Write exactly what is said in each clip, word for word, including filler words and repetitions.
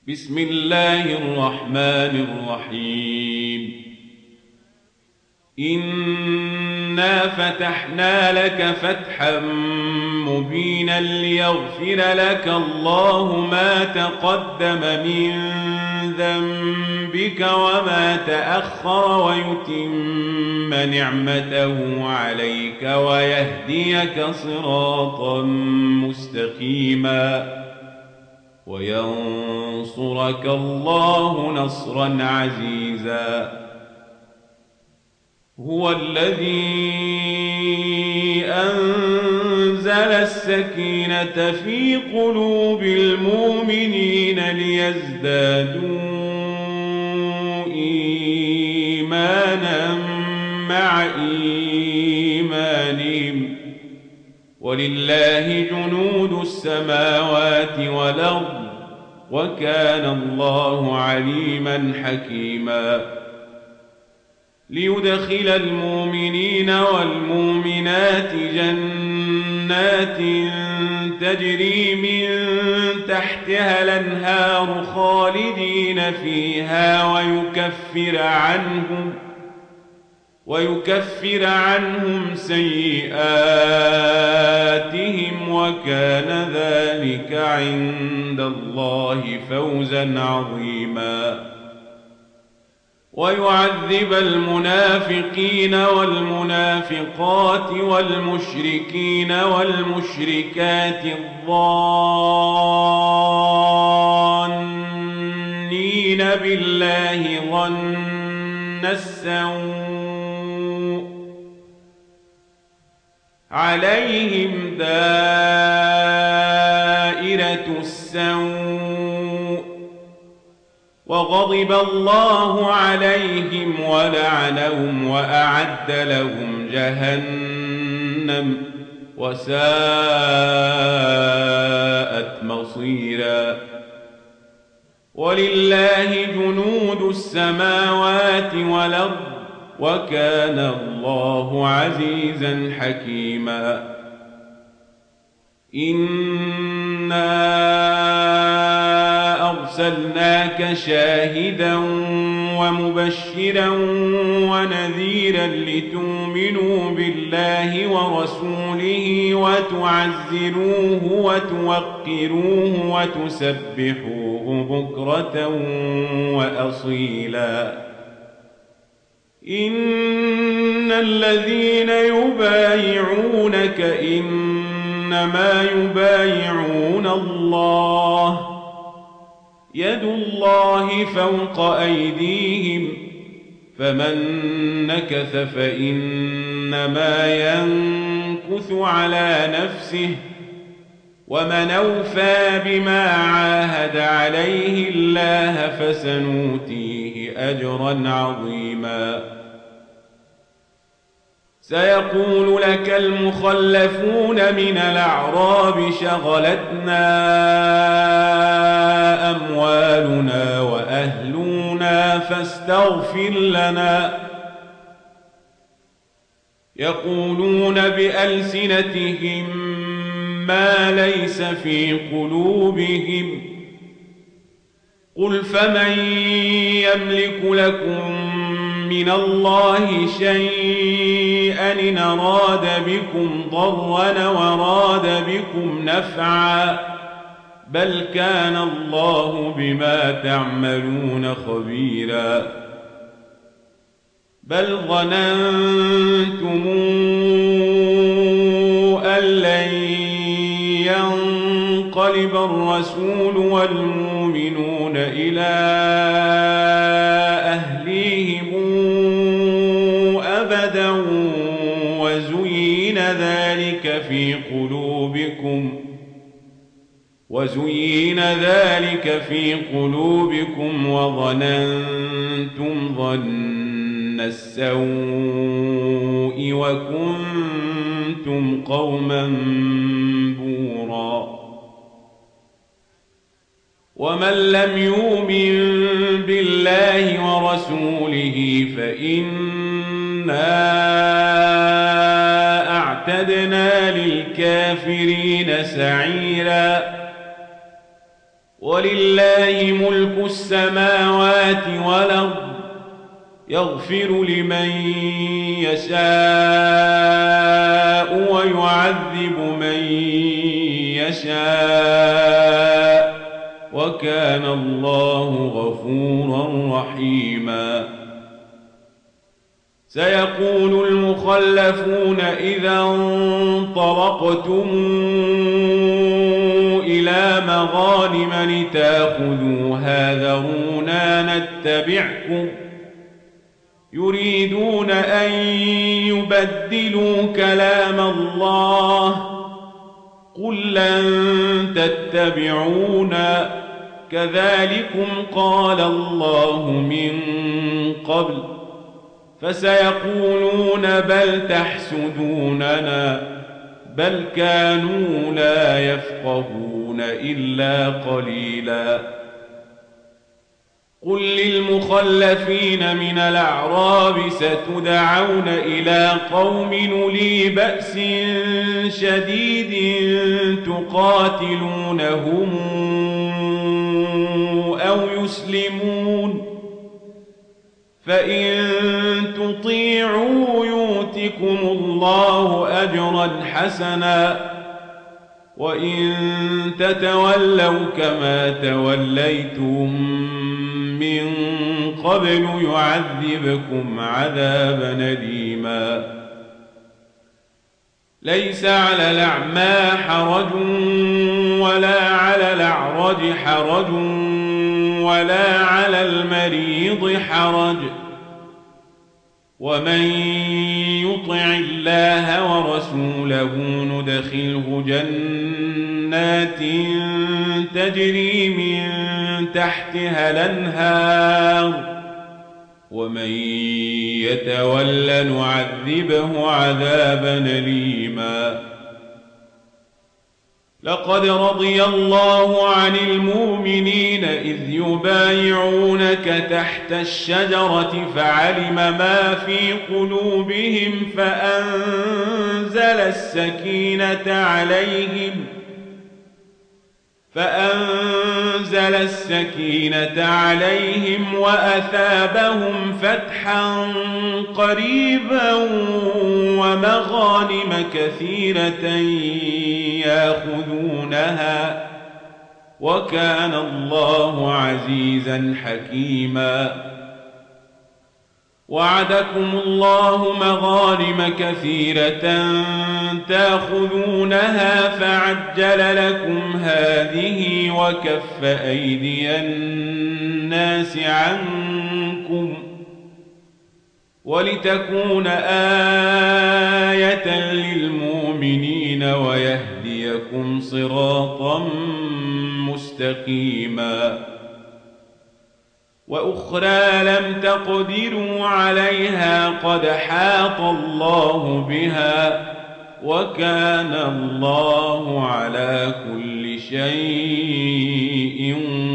بسم الله الرحمن الرحيم إنا فتحنا لك فتحا مبينا ليغفر لك الله ما تقدم من ذنبك وما تأخر ويتم نعمته عليك ويهديك صراطا مستقيما وينصرك الله نصرا عزيزا هو الذي أنزل السكينة في قلوب المؤمنين ليزدادوا إيمانا مع إيمانهم ولله جنود السماوات والأرض وكان الله عليما حكيما ليدخل المؤمنين والمؤمنات جنات تجري من تحتها الأنهار خالدين فيها ويكفر عنهم ويكفر عنهم سيئاتهم وكان ذلك عند الله فوزا عظيما ويعذب المنافقين والمنافقات والمشركين والمشركات الظانين بالله ظن السوء عليهم دائرة السوء وغضب الله عليهم ولعنهم وأعد لهم جهنم وساءت مصيرا ولله جنود السماوات والأرض وكان الله عزيزا حكيما إنا أرسلناك شاهدا ومبشرا ونذيرا لتؤمنوا بالله ورسوله وتعزروه وتوقروه وتسبحوه بكرة وأصيلا إن الذين يبايعونك إنما يبايعون الله يد الله فوق أيديهم فمن نكث فإنما ينكث على نفسه ومن أوفى بما عاهد عليه الله فسنؤتيه أجرا عظيما سيقول لك المخلفون من الأعراب شغلتنا أموالنا وأهلنا فاستغفر لنا يقولون بألسنتهم ما ليس في قلوبهم قل فمن يملك لكم من الله شيئا إن أراد بكم ضرا وراد بكم نفعا بل كان الله بما تعملون خبيرا بل ظننتم أن لن ينقلب الرسول والمؤمنون إلى أهليهم أبدا وزين ذلك في قلوبكم وزين ذلك في قلوبكم وظننتم ظن السوء وكنتم قوما بورا ومن لم يؤمن بالله ورسوله فإنا أعتدنا للكافرين سعيرا ولله ملك السماوات والأرض يغفر لمن يشاء ويعذب من يشاء وكان الله غفورا رحيما. سيقول المخلفون إذا انطلقتم إلى مغانم لتاخذوها ذرونا نتبعكم يريدون أن يبدلوا كلام الله قل لن تتبعونا كذلكم قال الله من قبل فسيقولون بل تحسدوننا بل كانوا لا يفقهون إلا قليلا. قل للمخلفين من الأعراب ستدعون إلى قوم أولي بأس شديد تقاتلونهم أو يسلمون فإن تطيعوا يؤتكم الله أجرا حسنا وإن تتولوا كما توليتم من قبل يعذبكم عذابا أليما. ليس على الأعمى حرج ولا على الأعرج حرج ولا على المريض حرج ومن يطع الله ورسوله ندخله جنات تجري من تحتها الأنهار ومن يتول نعذبه عذابا أليما. لقد رضي الله عن المؤمنين إذ يبايعونك تحت الشجرة فعلم ما في قلوبهم فأنزل السكينة عليهم فأنزل السكينة عليهم وأثابهم فتحا قريبا ومغانم كثيرة يأخذونها وكان الله عزيزا حكيما. وعدكم الله مغانم كثيرة تأخذونها فعجل لكم هذه وكف أيدي الناس عنكم ولتكون آية للمؤمنين ويهديكم صراطا مستقيما. وأخرى لم تقدروا عليها قد حاط الله بها وكان الله على كل شيء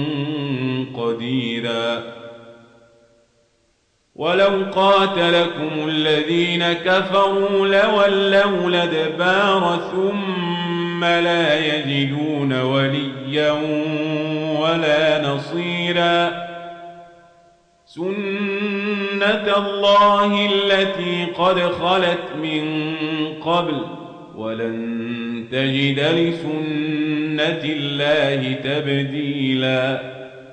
قديرا. ولو قاتلكم الذين كفروا لولوا الأدبار ثم لا يجدون وليا ولا نصيرا. سنة الله التي قد خلت من قبل ولن تجد لسنة الله تبديلا.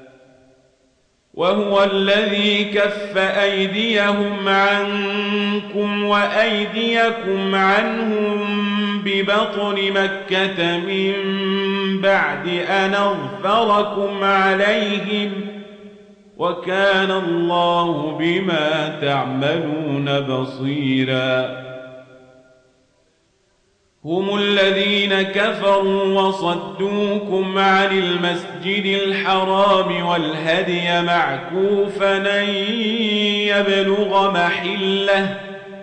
وهو الذي كف أيديهم عنكم وأيديكم عنهم ببطن مكة من بعد أن أظفركم عليهم وكان الله بما تعملون بصيرا. هم الذين كفروا وصدوكم عن المسجد الحرام والهدي معكوفا أن يبلغ محله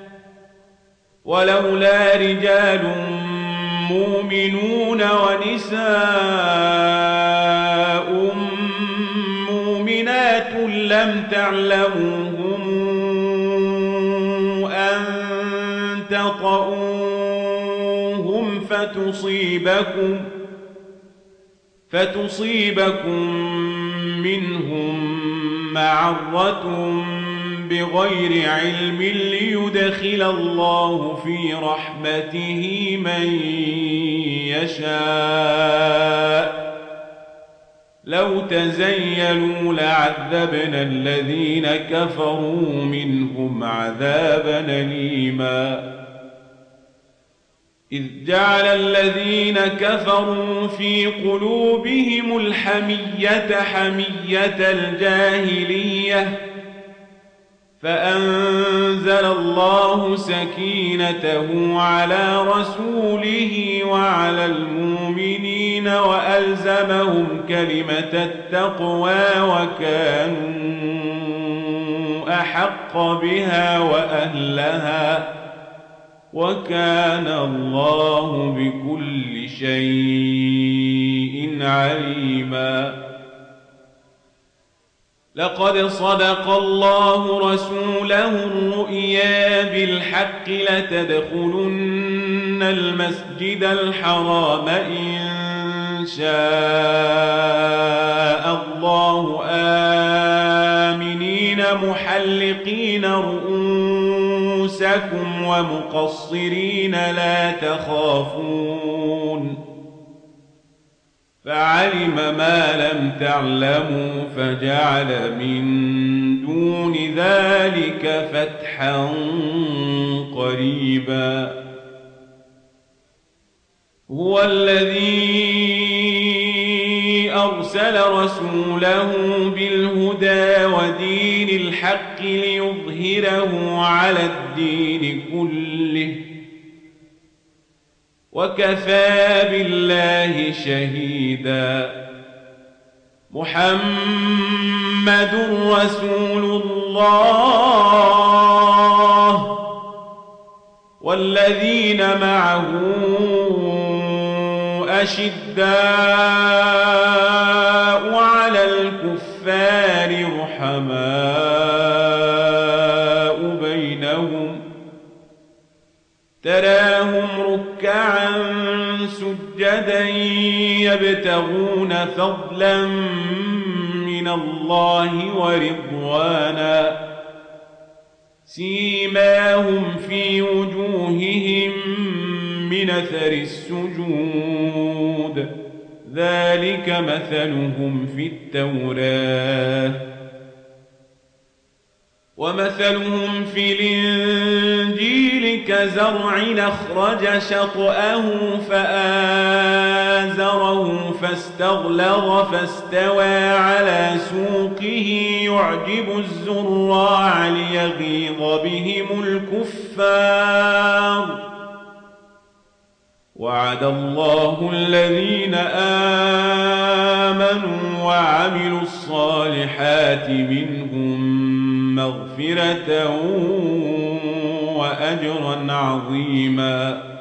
ولولا رجال مؤمنون ونساء مؤمنات لم تعلموهم أن تطؤوهم فتصيبكم فتصيبكم منهم معرة بغير علم ليدخل الله في رحمته من يشاء لو تزيلوا لعذبنا الذين كفروا منهم عذابا أليما إذ جعل الذين كفروا في قلوبهم الحمية حمية الجاهلية فأنزل الله سكينته على رسوله وعلى المؤمنين وألزمهم كلمة التقوى وكانوا أحق بها وأهلها وكان الله بكل شيء عليما لقد صدق الله رسوله الرؤيا بالحق لتدخلن المسجد الحرام إن شاء الله آمنين محلقين رؤوسكم ومقصرين لا تخافون فعلم ما لم تعلموا فجعل من دون ذلك فتحا قريبا هو الذي أرسل رسوله بالهدى ودين الحق ليظهره على الدين كله وكفى بالله شهيدا محمد رسول الله والذين معه أشداء على الكفار رحماء بينهم تراهم ركعا سجدا يبتغون فضلا من الله ورضوانا سيماهم في وجوههم من أثر السجود ذلك مثلهم في التوراة ومثلهم في الإنجيل كزرع أخرج شطأه فآزره فاستغلظ فاستوى على سوقه يعجب الزراع ليغيظ بهم الكفار وعد الله الذين آمنوا وعملوا الصالحات منهم مغفرة وأجرا عظيما